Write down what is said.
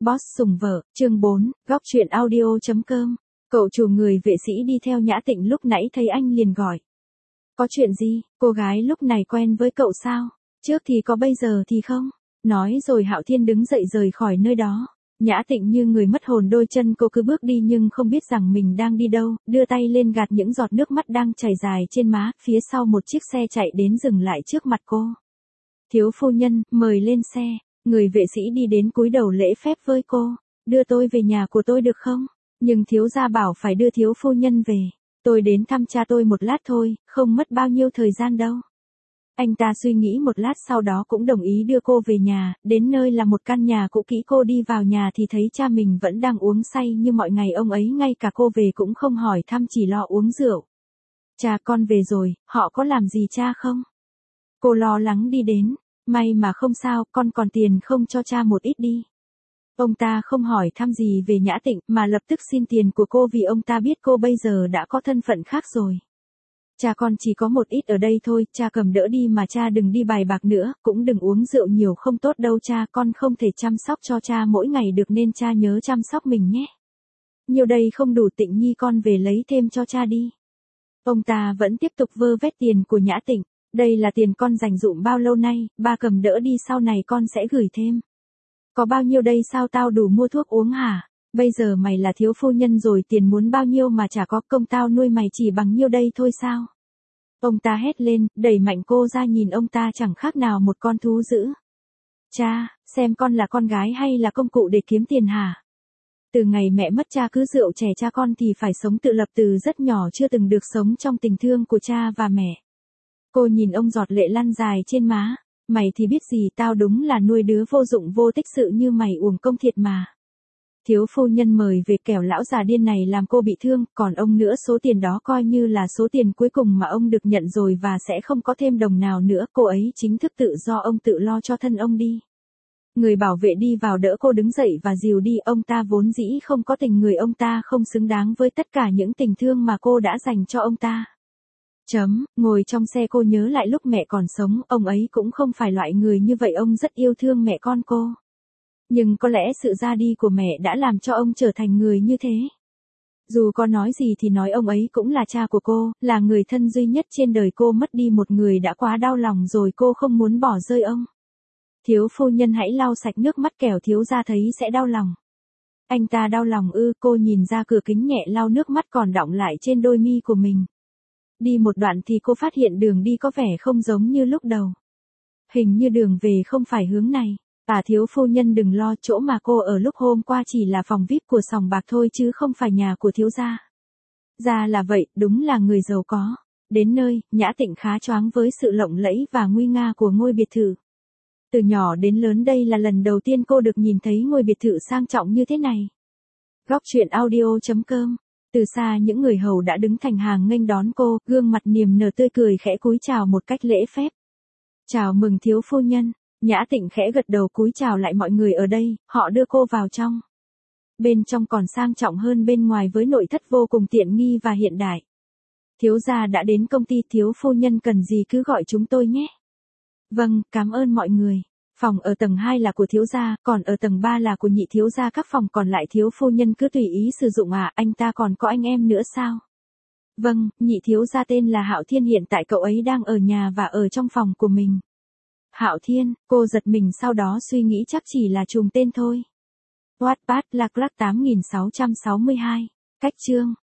Boss sủng vợ, chương 4, góc truyện audio.com. Cậu chủ người vệ sĩ đi theo Nhã Tịnh lúc nãy thấy anh liền gọi. Có chuyện gì, cô gái lúc này quen với cậu sao? Trước thì có bây giờ thì không. Nói rồi Hạo Thiên đứng dậy rời khỏi nơi đó. Nhã Tịnh như người mất hồn đôi chân cô cứ bước đi nhưng không biết rằng mình đang đi đâu, đưa tay lên gạt những giọt nước mắt đang chảy dài trên má, phía sau một chiếc xe chạy đến dừng lại trước mặt cô. Thiếu phu nhân, mời lên xe. Người vệ sĩ đi đến cúi đầu lễ phép với cô. Đưa tôi về nhà của tôi được không? Nhưng thiếu gia bảo phải đưa thiếu phu nhân về. Tôi đến thăm cha tôi một lát thôi, không mất bao nhiêu thời gian đâu. Anh ta suy nghĩ một lát sau đó cũng đồng ý đưa cô về nhà, đến nơi là một căn nhà cũ kỹ. Cô đi vào nhà thì thấy cha mình vẫn đang uống say như mọi ngày, ông ấy ngay cả cô về cũng không hỏi thăm, chỉ lo uống rượu. Cha, con về rồi, họ có làm gì cha không? Cô lo lắng đi đến. May mà không sao, con còn tiền không, cho cha một ít đi. Ông ta không hỏi thăm gì về Nhã Tịnh mà lập tức xin tiền của cô vì ông ta biết cô bây giờ đã có thân phận khác rồi. Cha, con chỉ có một ít ở đây thôi, cha cầm đỡ đi mà cha đừng đi bài bạc nữa, cũng đừng uống rượu nhiều, không tốt đâu cha, con không thể chăm sóc cho cha mỗi ngày được nên cha nhớ chăm sóc mình nhé. Nhiều đây không đủ, Tịnh Nhi con về lấy thêm cho cha đi. Ông ta vẫn tiếp tục vơ vét tiền của Nhã Tịnh. Đây là tiền con dành dụm bao lâu nay, ba cầm đỡ đi, sau này con sẽ gửi thêm. Có bao nhiêu đây, sao tao đủ mua thuốc uống hả? Bây giờ mày là thiếu phu nhân rồi, tiền muốn bao nhiêu mà chả có, công tao nuôi mày chỉ bằng nhiêu đây thôi sao? Ông ta hét lên, đẩy mạnh cô ra, nhìn ông ta chẳng khác nào một con thú dữ. Cha, xem con là con gái hay là công cụ để kiếm tiền hả? Từ ngày mẹ mất cha cứ rượu chè, cha con thì phải sống tự lập từ rất nhỏ, chưa từng được sống trong tình thương của cha và mẹ. Cô nhìn ông, giọt lệ lăn dài trên má. Mày thì biết gì, tao đúng là nuôi đứa vô dụng vô tích sự như mày, uổng công thiệt mà. Thiếu phu nhân mời về, kẻo lão già điên này làm cô bị thương, còn ông nữa, số tiền đó coi như là số tiền cuối cùng mà ông được nhận rồi và sẽ không có thêm đồng nào nữa, cô ấy chính thức tự do, ông tự lo cho thân ông đi. Người bảo vệ đi vào đỡ cô đứng dậy và dìu đi, ông ta vốn dĩ không có tình người, ông ta không xứng đáng với tất cả những tình thương mà cô đã dành cho ông ta. Ngồi trong xe cô nhớ lại lúc mẹ còn sống, ông ấy cũng không phải loại người như vậy, ông rất yêu thương mẹ con cô. Nhưng có lẽ sự ra đi của mẹ đã làm cho ông trở thành người như thế. Dù có nói gì thì nói, ông ấy cũng là cha của cô, là người thân duy nhất trên đời cô, mất đi một người đã quá đau lòng rồi, cô không muốn bỏ rơi ông. Thiếu phu nhân hãy lau sạch nước mắt, kẻo thiếu gia thấy sẽ đau lòng. Anh ta đau lòng ư? Cô nhìn ra cửa kính nhẹ lau nước mắt còn đọng lại trên đôi mi của mình. Đi một đoạn thì cô phát hiện đường đi có vẻ không giống như lúc đầu. Hình như đường về không phải hướng này. Thiếu phu nhân đừng lo, chỗ mà cô ở lúc hôm qua chỉ là phòng VIP của sòng bạc thôi chứ không phải nhà của thiếu gia. Ra là vậy, đúng là người giàu có. Đến nơi, Nhã Tịnh khá choáng với sự lộng lẫy và nguy nga của ngôi biệt thự. Từ nhỏ đến lớn đây là lần đầu tiên cô được nhìn thấy ngôi biệt thự sang trọng như thế này. Góc truyện audio.com. Từ xa những người hầu đã đứng thành hàng nghênh đón cô, gương mặt niềm nở tươi cười, khẽ cúi chào một cách lễ phép. Chào mừng thiếu phu nhân. Nhã Tịnh khẽ gật đầu cúi chào lại mọi người ở đây, họ đưa cô vào trong. Bên trong còn sang trọng hơn bên ngoài với nội thất vô cùng tiện nghi và hiện đại. Thiếu gia đã đến công ty, thiếu phu nhân cần gì cứ gọi chúng tôi nhé. Vâng, cảm ơn mọi người. Phòng ở tầng 2 là của thiếu gia, còn ở tầng 3 là của nhị thiếu gia, các phòng còn lại thiếu phu nhân cứ tùy ý sử dụng à, anh ta còn có anh em nữa sao? Vâng, nhị thiếu gia tên là Hạo Thiên, hiện tại cậu ấy đang ở nhà và ở trong phòng của mình. Hạo Thiên, cô giật mình sau đó suy nghĩ chắc chỉ là trùng tên thôi. Wattpad Lạc Lắc 8662. Cách chương.